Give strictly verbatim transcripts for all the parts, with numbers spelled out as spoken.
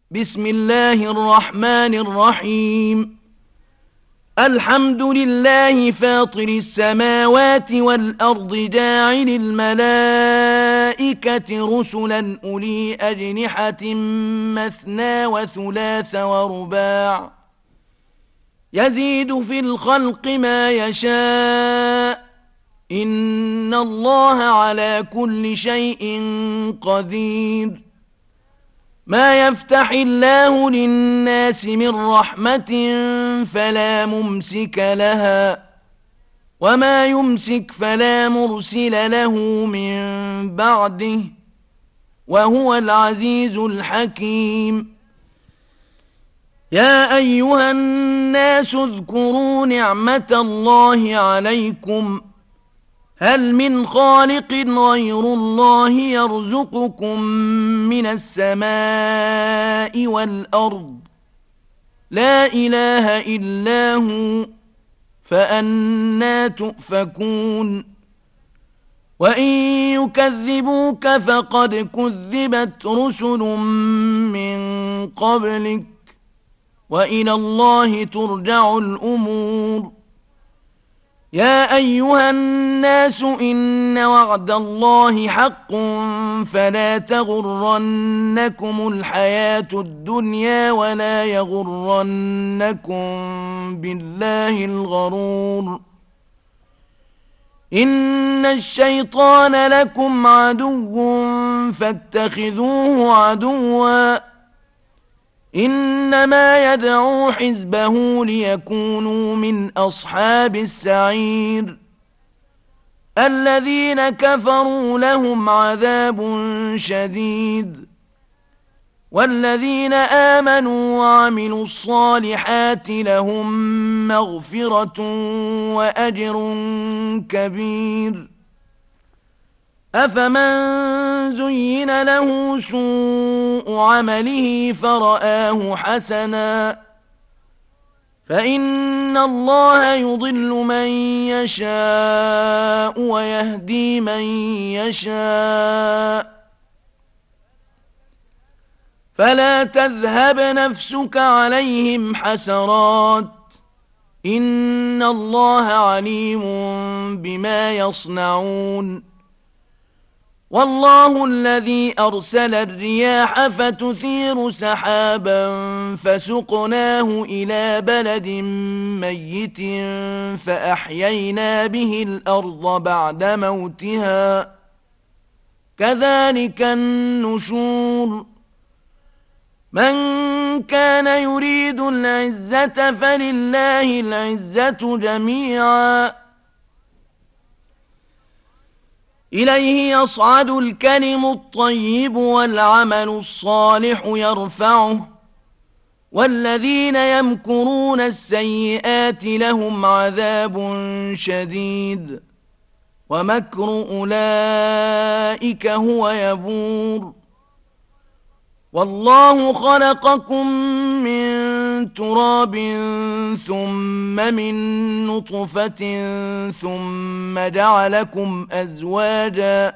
بسم الله الرحمن الرحيم. الحمد لله فاطر السماوات والأرض جاعل الملائكة رسلا أولي أجنحة مثنى وثلاث ورباع يزيد في الخلق ما يشاء إن الله على كل شيء قدير. ما يفتح الله للناس من رحمة فلا ممسك لها وما يمسك فلا مرسل له من بعده وهو العزيز الحكيم. يا أيها الناس اذكروا نعمة الله عليكم هل من خالق غير الله يرزقكم من السماء والأرض لا إله إلا هو فأنى تؤفكون. وإن يكذبوك فقد كذبت رسل من قبلك وإلى الله ترجع الأمور. يا أيها الناس إن وعد الله حق فلا تغرنكم الحياة الدنيا ولا يغرنكم بالله الغرور. إن الشيطان لكم عدو فاتخذوه عدوا إنما يدعو حزبه ليكونوا من أصحاب السعير. الذين كفروا لهم عذاب شديد والذين آمنوا وعملوا الصالحات لهم مغفرة وأجر كبير. أفمن زين له سوء عمله فرآه حسنا فإن الله يضل من يشاء ويهدي من يشاء فلا تذهب نفسك عليهم حسرات إن الله عليم بما يصنعون. والله الذي أرسل الرياح فتثير سحابا فسقناه إلى بلد ميت فأحيينا به الأرض بعد موتها كذلك النشور. من كان يريد العزة فلله العزة جميعا إليه يصعد الكلم الطيب والعمل الصالح يرفعه والذين يمكرون السيئات لهم عذاب شديد ومكر أولئك هو يبور. والله خلقكم من تراب ثم من نطفة ثم جعلكم أزواجا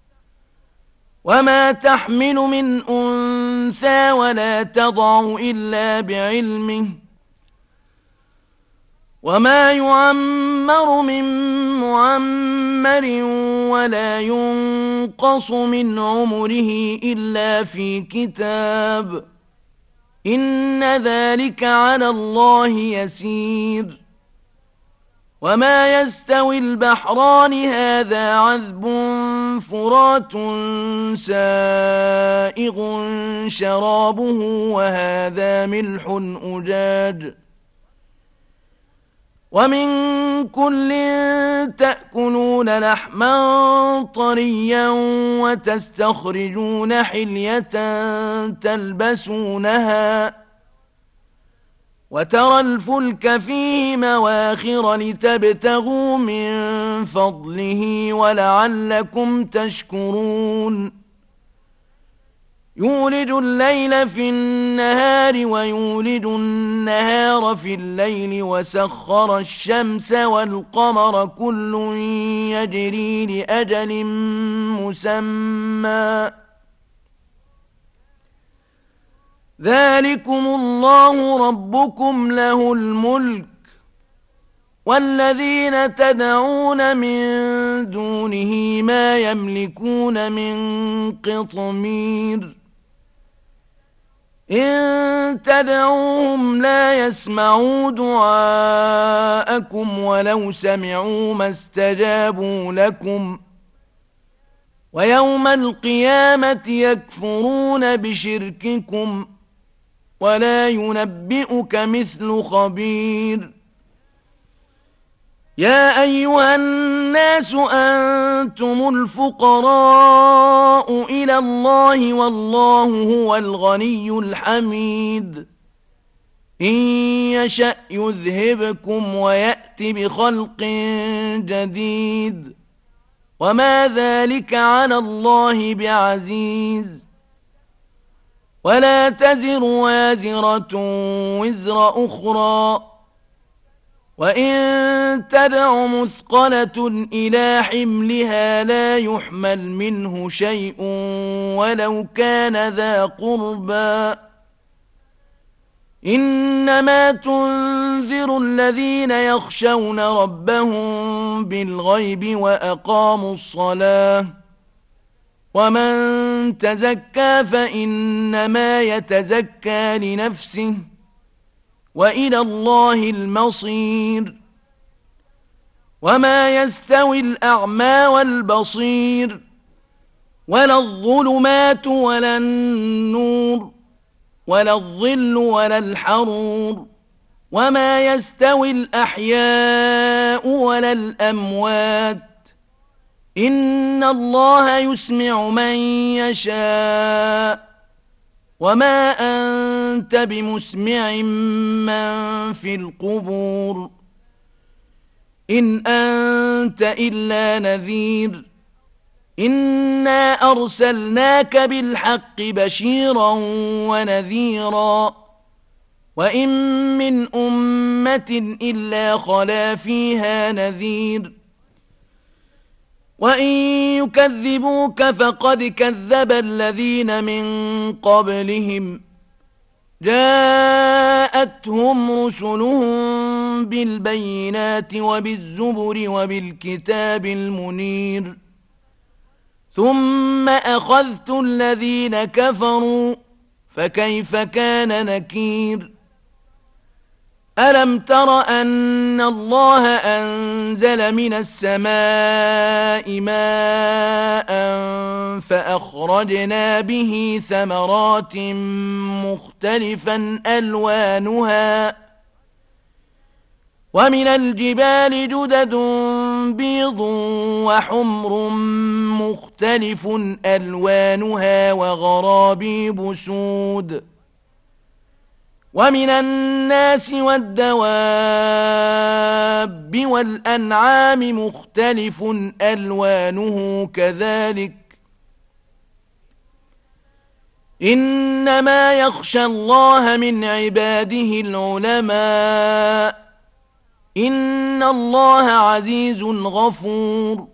وما تحمل من أنثى ولا تضع إلا بعلمه وما يعمر من معمر ولا ينقص من عمره إلا في كتاب إن ذلك على الله يسير. وما يستوي البحران هذا عذب فرات سائغ شرابه وهذا ملح أجاج ومن كل تأكلون لحما طريا وتستخرجون حلية تلبسونها وترى الفلك فيه مواخر لتبتغوا من فضله ولعلكم تشكرون. يولج الليل في النهار ويولج النهار في الليل وسخر الشمس والقمر كل يجري لأجل مسمى ذلكم الله ربكم له الملك، والذين تدعون من دونه ما يملكون من قطمير إن تدعوهم لا يسمعوا دعاءكم ولو سمعوا ما استجابوا لكم، ويوم القيامة يكفرون بشرككم، ولا ينبئك مثل خبير. يا أيها الناس أنتم الفقراء إلى الله والله هو الغني الحميد، إن يشأ يذهبكم ويأت بخلق جديد، وما ذلك على الله بعزيز. ولا تزر وازرة وزر أخرى، وإن تدع مثقلة إلى حملها لا يحمل منه شيء ولو كان ذا قربى، إنما تنذر الذين يخشون ربهم بالغيب وأقاموا الصلاة، ومن تزكى فإنما يتزكى لنفسه، وإلى الله المصير. وما يستوي الأعمى والبصير، ولا الظلمات ولا النور، ولا الظل ولا الحرور، وما يستوي الأحياء ولا الأموات، إن الله يسمع من يشاء، وما أنت بمسمع من في القبور، إن أنت إلا نذير، إنا أرسلناك بالحق بشيرا ونذيرا، وإن من أمة إلا خلا فيها نذير، وإن يكذبوك فقد كذب الذين من قبلهم، جاءتهم رسلهم بالبينات وبالزبر وبالكتاب المنير، ثم أخذت الذين كفروا فكيف كان نكير. ألم تر أن الله أنزل من السماء ماء فأخرجنا به ثمرات مختلفا ألوانها، ومن الجبال جدد بيض وحمر مختلف ألوانها وغرابيب سود، ومن الناس والدواب والأنعام مختلف ألوانه كذلك، إنما يخشى الله من عباده العلماء، إن الله عزيز غفور.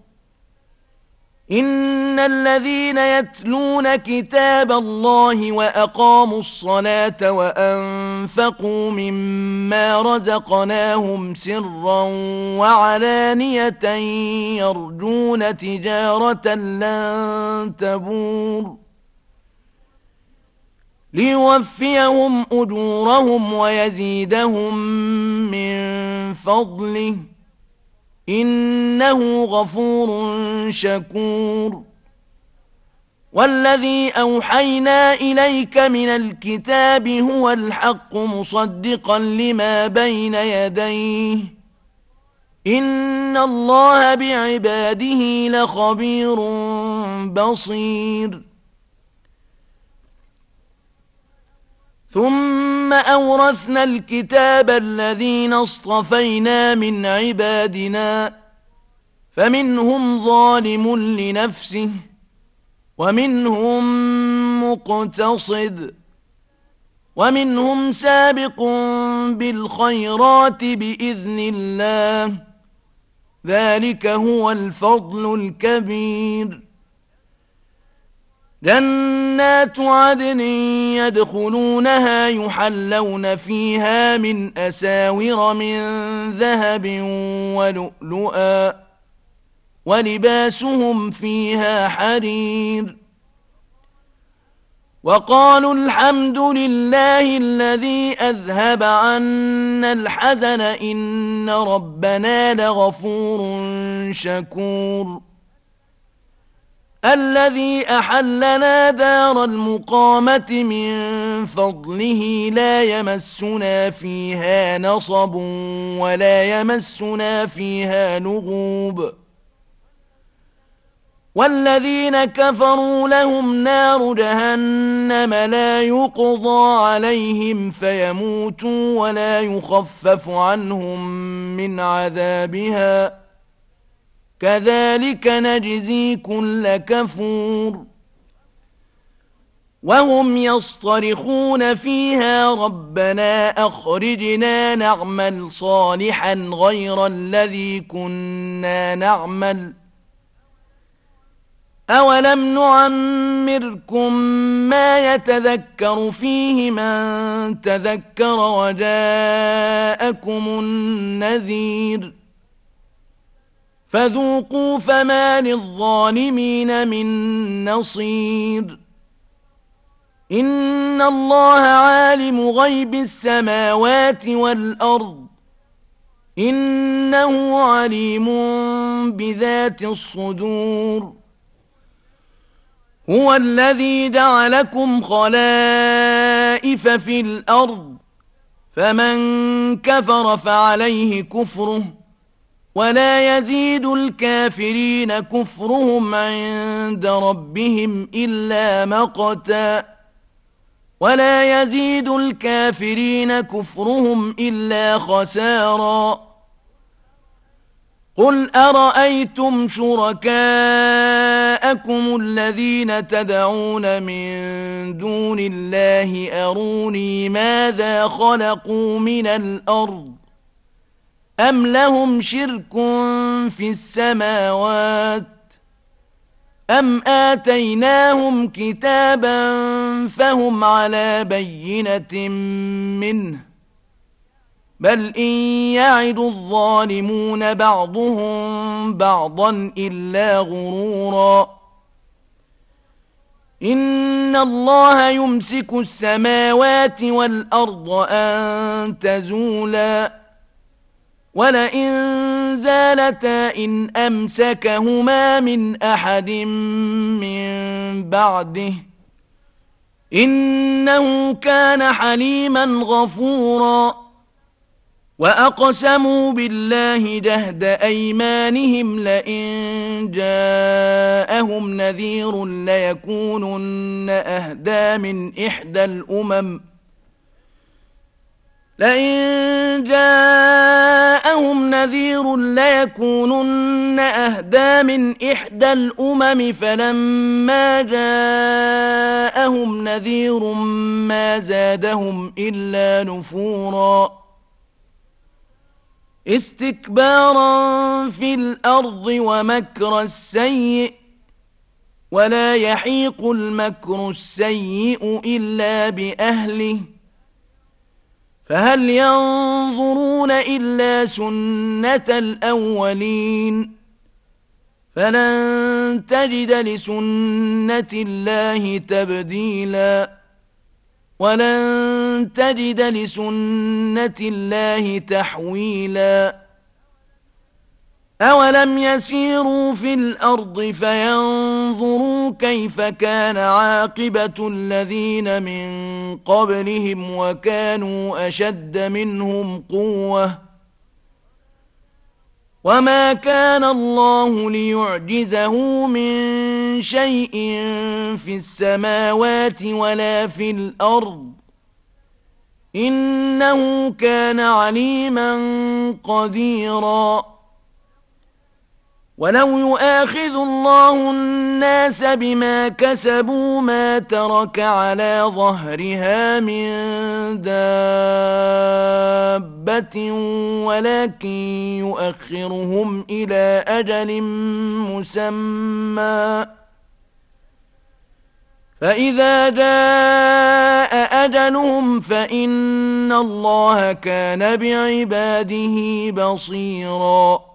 إن الذين يتلون كتاب الله وأقاموا الصلاة وأنفقوا مما رزقناهم سرا وعلانية يرجون تجارة لن تبور، ليوفيهم أجورهم ويزيدهم من فضله، إنه غفور شكور. والذي أوحينا إليك من الكتاب هو الحق مصدقا لما بين يديه، إن الله بعباده لخبير بصير. ثم أورثنا الكتاب الذين اصطفينا من عبادنا، فمنهم ظالم لنفسه ومنهم مقتصد ومنهم سابق بالخيرات بإذن الله، ذلك هو الفضل الكبير. جنات عدن يدخلونها يحلون فيها من أساور من ذهب ولؤلؤا ولباسهم فيها حرير وقالوا الحمد لله الذي أذهب عنا الحزن إن ربنا لغفور شكور الذي أحلنا دار المقامة من فضله لا يمسنا فيها نصب ولا يمسنا فيها لغوب والذين كفروا لهم نار جهنم لا يقضى عليهم فيموتوا ولا يخفف عنهم من عذابها كذلك نجزي كل كفور وهم يصطرخون فيها ربنا أخرجنا نعمل صالحا غير الذي كنا نعمل أولم نعمركم ما يتذكر فيه من تذكر وجاءكم النذير فذوقوا فما للظالمين من نصير إن الله عالم غيب السماوات والأرض إنه عليم بذات الصدور هو الذي جعلكم خلائف في الأرض فمن كفر فعليه كفره ولا يزيد الكافرين كفرهم عند ربهم إلا مقتا ولا يزيد الكافرين كفرهم إلا خسارا قل أرأيتم شركاءكم الذين تدعون من دون الله أروني ماذا خلقوا من الأرض أم لهم شرك في السماوات أم آتيناهم كتابا فهم على بينة منه بل إن يعد الظالمون بعضهم بعضا إلا غرورا إن الله يمسك السماوات والأرض أن تزولا ولئن زالتا إن أمسكهما من أحد من بعده إنه كان حليما غفورا وأقسموا بالله جهد أيمانهم لئن جاءهم نذير ليكونن أهدى من إحدى الأمم لئن جاءهم نذير ليكونن أهدى من إحدى الأمم فلما جاءهم نذير ما زادهم إلا نفورا استكبارا في الأرض ومكر السيء ولا يحيق المكر السيء إلا بأهله فهل ينظرون إلا سنة الأولين فلن تجد لسنة الله تبديلا ولن تجد لسنة الله تحويلا أولم يسيروا في الأرض فينظروا كيف كان عاقبة الذين من قبلهم وكانوا أشد منهم قوة وما كان الله ليعجزه من شيء في السماوات ولا في الأرض إنه كان عليما قديرا ولو يؤاخذ الله الناس بما كسبوا ما ترك على ظهرها من دابة ولكن يؤخرهم إلى أجل مسمى فإذا جاء أجلهم فإن الله كان بعباده بصيراً